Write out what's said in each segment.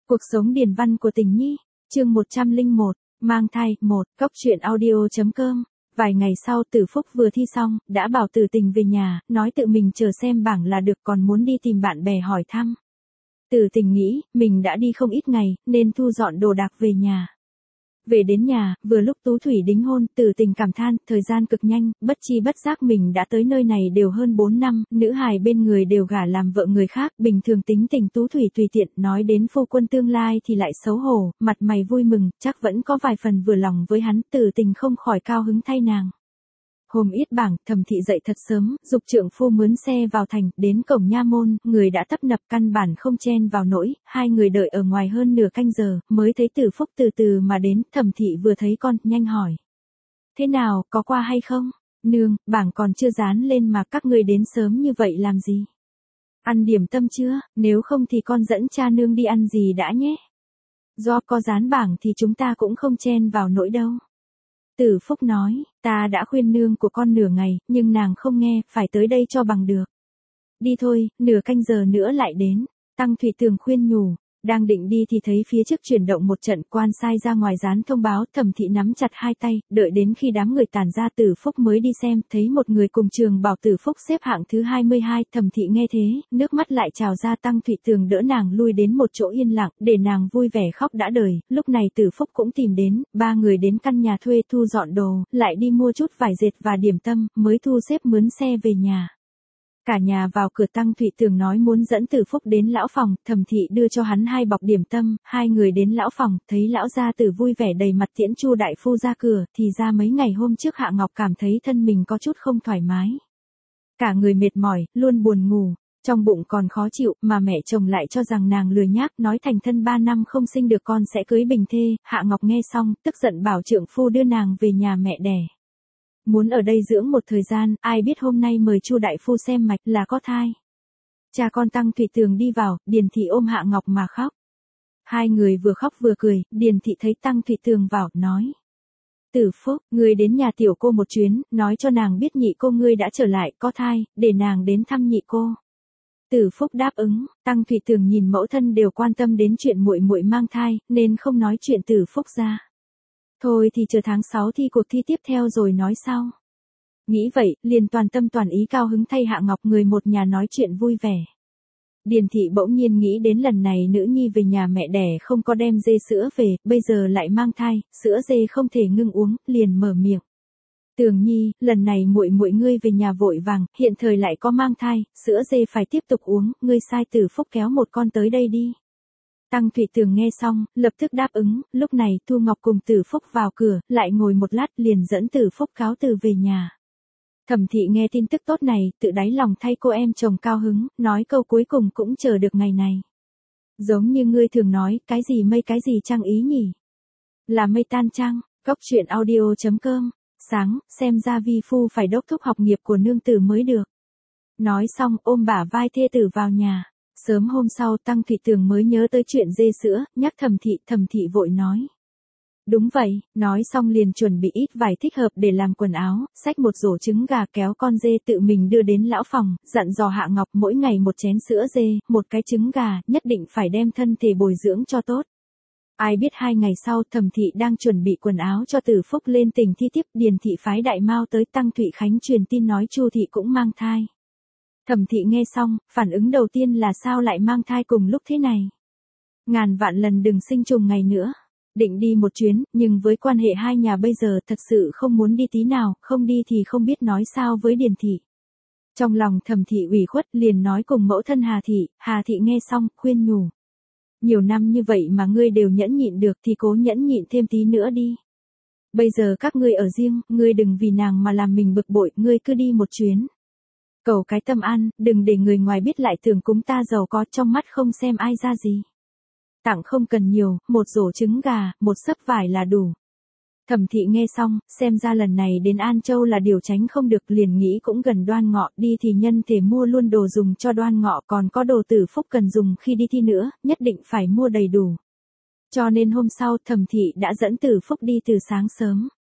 Cuộc sống điển văn của Tình Nhi, chương 101, mang thai, 1, Cóc truyện audio.com. Vài ngày sau Tử Phúc vừa thi xong, đã bảo Tử Tình về nhà, nói tự mình chờ xem bảng là được, còn muốn đi tìm bạn bè hỏi thăm. Tử Tình nghĩ, mình đã đi không ít ngày, nên thu dọn đồ đạc về nhà. Về đến nhà, vừa lúc Tú Thủy đính hôn, Tử Tình cảm than, thời gian cực nhanh, bất chi bất giác mình đã tới nơi này đều hơn 4 năm, nữ hài bên người đều gả làm vợ người khác, bình thường tính tình Tú Thủy tùy tiện, nói đến phu quân tương lai thì lại xấu hổ, mặt mày vui mừng, chắc vẫn có vài phần vừa lòng với hắn, Tử Tình không khỏi cao hứng thay nàng. Hôm yết bảng, Thẩm Thị dậy thật sớm, giục trượng phu mướn xe vào thành, đến cổng nha môn, người đã tấp nập căn bản không chen vào nỗi, hai người đợi ở ngoài hơn nửa canh giờ, mới thấy Tử Phúc từ từ mà đến, Thẩm Thị vừa thấy con, nhanh hỏi. Thế nào, có qua hay không? Nương, bảng còn chưa dán lên mà các ngươi đến sớm như vậy làm gì? Ăn điểm tâm chưa, nếu không thì con dẫn cha nương đi ăn gì đã nhé. Do có dán bảng thì chúng ta cũng không chen vào nỗi đâu. Tử Phúc nói, ta đã khuyên nương của con nửa ngày, nhưng nàng không nghe, phải tới đây cho bằng được. Đi thôi, nửa canh giờ nữa lại đến. Tăng Thủy Tường khuyên nhủ, đang định đi thì thấy phía trước chuyển động một trận, quan sai ra ngoài dán thông báo, Thẩm Thị nắm chặt hai tay, đợi đến khi đám người tản ra Tử Phúc mới đi xem, thấy một người cùng trường bảo Tử Phúc xếp hạng thứ 22, Thẩm Thị nghe thế, nước mắt lại trào ra. Tăng Thủy Tường đỡ nàng lui đến một chỗ yên lặng, để nàng vui vẻ khóc đã đời, lúc này Tử Phúc cũng tìm đến, ba người đến căn nhà thuê thu dọn đồ, lại đi mua chút vải dệt và điểm tâm, mới thu xếp mướn xe về nhà. Cả nhà vào cửa, Tăng Thủy Tường nói muốn dẫn Tử Phúc đến lão phòng, Thẩm Thị đưa cho hắn 2 bọc điểm tâm, hai người đến lão phòng, thấy lão gia tử vui vẻ đầy mặt tiễn Chu đại phu ra cửa, thì ra mấy ngày hôm trước Hạ Ngọc cảm thấy thân mình có chút không thoải mái. Cả người mệt mỏi, luôn buồn ngủ, trong bụng còn khó chịu, mà mẹ chồng lại cho rằng nàng lười nhác, nói thành thân 3 năm không sinh được con sẽ cưới bình thê. Hạ Ngọc nghe xong, tức giận bảo trượng phu đưa nàng về nhà mẹ đẻ. Muốn ở đây dưỡng một thời gian, ai biết hôm nay mời Chu đại phu xem mạch là có thai. Cha con Tăng Thủy Tường đi vào, Điền Thị ôm Hạ Ngọc mà khóc. Hai người vừa khóc vừa cười, Điền Thị thấy Tăng Thủy Tường vào, nói. Tử Phúc, ngươi đến nhà tiểu cô một chuyến, nói cho nàng biết nhị cô ngươi đã trở lại, có thai, để nàng đến thăm nhị cô. Tử Phúc đáp ứng, Tăng Thủy Tường nhìn mẫu thân đều quan tâm đến chuyện muội muội mang thai, nên không nói chuyện Tử Phúc ra. Thôi thì chờ tháng 6 thi cuộc thi tiếp theo rồi nói sau. Nghĩ vậy, liền toàn tâm toàn ý cao hứng thay Hạ Ngọc, người một nhà nói chuyện vui vẻ. Điền Thị bỗng nhiên nghĩ đến lần này nữ nhi về nhà mẹ đẻ không có đem dê sữa về, bây giờ lại mang thai, sữa dê không thể ngưng uống, liền mở miệng. Tường Nhi, lần này muội muội ngươi về nhà vội vàng, hiện thời lại có mang thai, sữa dê phải tiếp tục uống, ngươi sai Tử Phúc kéo một con tới đây đi. Tăng Thủy Tường nghe xong, lập tức đáp ứng, lúc này Thu Ngọc cùng Tử Phúc vào cửa, lại ngồi một lát liền dẫn Tử Phúc cáo từ về nhà. Thẩm Thị nghe tin tức tốt này, tự đáy lòng thay cô em chồng cao hứng, nói câu cuối cùng cũng chờ được ngày này. Giống như ngươi thường nói, cái gì mây cái gì trăng ý nhỉ? Là mây tan trăng. Cóc truyện audio.com. Sáng, xem ra vi phu phải đốc thúc học nghiệp của nương tử mới được. Nói xong, ôm bả vai thê tử vào nhà. Sớm hôm sau, Tăng Thủy Tường mới nhớ tới chuyện dê sữa, nhắc Thẩm Thị vội nói. Đúng vậy, nói xong liền chuẩn bị ít vải thích hợp để làm quần áo, xách một rổ trứng gà kéo con dê tự mình đưa đến lão phòng, dặn dò Hạ Ngọc mỗi ngày một chén sữa dê, một cái trứng gà, nhất định phải đem thân thể bồi dưỡng cho tốt. Ai biết 2 ngày sau, Thẩm Thị đang chuẩn bị quần áo cho Tử Phúc lên tỉnh thi tiếp, Điền Thị phái đại mao tới Tăng Thụy Khánh truyền tin nói Chu Thị cũng mang thai. Thẩm Thị nghe xong, phản ứng đầu tiên là sao lại mang thai cùng lúc thế này. Ngàn vạn lần đừng sinh trùng ngày nữa. Định đi một chuyến, nhưng với quan hệ hai nhà bây giờ thật sự không muốn đi tí nào, không đi thì không biết nói sao với Điền Thị. Trong lòng Thẩm Thị ủy khuất liền nói cùng mẫu thân Hà Thị nghe xong, khuyên nhủ. Nhiều năm như vậy mà ngươi đều nhẫn nhịn được thì cố nhẫn nhịn thêm tí nữa đi. Bây giờ các ngươi ở riêng, ngươi đừng vì nàng mà làm mình bực bội, ngươi cứ đi một chuyến. Cầu cái tâm an, đừng để người ngoài biết lại tưởng chúng ta giàu có, trong mắt không xem ai ra gì. Tặng không cần nhiều, một rổ trứng gà, một xấp vải là đủ. Thẩm Thị nghe xong, xem ra lần này đến An Châu là điều tránh không được, liền nghĩ cũng gần Đoan Ngọ, đi thì nhân thể mua luôn đồ dùng cho Đoan Ngọ, còn có đồ Tử Phúc cần dùng khi đi thi nữa, nhất định phải mua đầy đủ. Cho nên hôm sau, Thẩm Thị đã dẫn Tử Phúc đi từ sáng sớm.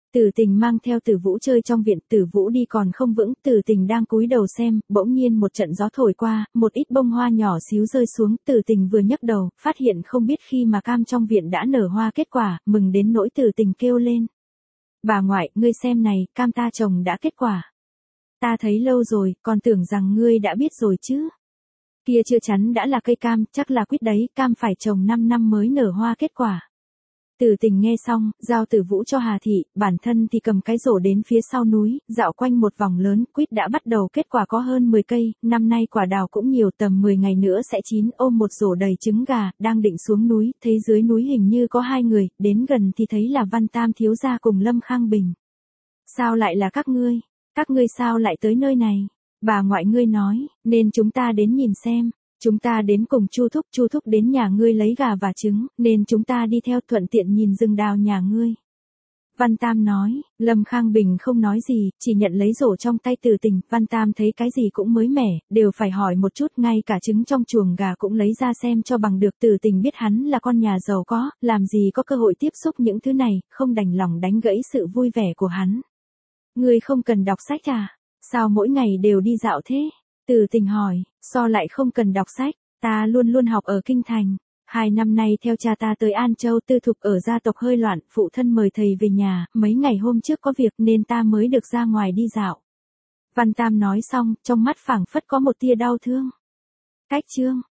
Tử Tình mang theo Tử Vũ chơi trong viện, Tử Vũ đi còn không vững, Tử Tình đang cúi đầu xem, bỗng nhiên một trận gió thổi qua, một ít bông hoa nhỏ xíu rơi xuống, Tử Tình vừa nhấc đầu, phát hiện không biết khi mà cam trong viện đã nở hoa kết quả, mừng đến nỗi Tử Tình kêu lên. Bà ngoại, ngươi xem này, cam ta trồng đã kết quả. Ta thấy lâu rồi, còn tưởng rằng ngươi đã biết rồi chứ. Kia chưa chắn đã là cây cam, chắc là quyết đấy, cam phải trồng 5 năm mới nở hoa kết quả. Tử Tình nghe xong, giao Tử Vũ cho Hà Thị, bản thân thì cầm cái rổ đến phía sau núi, dạo quanh một vòng lớn, quýt đã bắt đầu kết quả có hơn 10 cây, năm nay quả đào cũng nhiều, tầm 10 ngày nữa sẽ chín, ôm một rổ đầy trứng gà, đang định xuống núi, thấy dưới núi hình như có hai người, đến gần thì thấy là Văn Tam thiếu gia cùng Lâm Khang Bình. Sao lại là các ngươi sao lại tới nơi này? Bà ngoại ngươi nói, nên chúng ta đến nhìn xem. Chúng ta đến cùng Chu Thúc đến nhà ngươi lấy gà và trứng, nên chúng ta đi theo thuận tiện nhìn rừng đào nhà ngươi. Văn Tam nói, Lâm Khang Bình không nói gì, chỉ nhận lấy rổ trong tay Tử Tình, Văn Tam thấy cái gì cũng mới mẻ, đều phải hỏi một chút, ngay cả trứng trong chuồng gà cũng lấy ra xem cho bằng được. Tử Tình biết hắn là con nhà giàu có, làm gì có cơ hội tiếp xúc những thứ này, không đành lòng đánh gãy sự vui vẻ của hắn. Ngươi không cần đọc sách à? Sao mỗi ngày đều đi dạo thế? Tử Tình hỏi, sao lại không cần đọc sách, ta luôn luôn học ở Kinh Thành. 2 năm nay theo cha ta tới An Châu tư thục ở gia tộc hơi loạn, phụ thân mời thầy về nhà, mấy ngày hôm trước có việc nên ta mới được ra ngoài đi dạo. Văn Tam nói xong, trong mắt phảng phất có một tia đau thương. Cách chương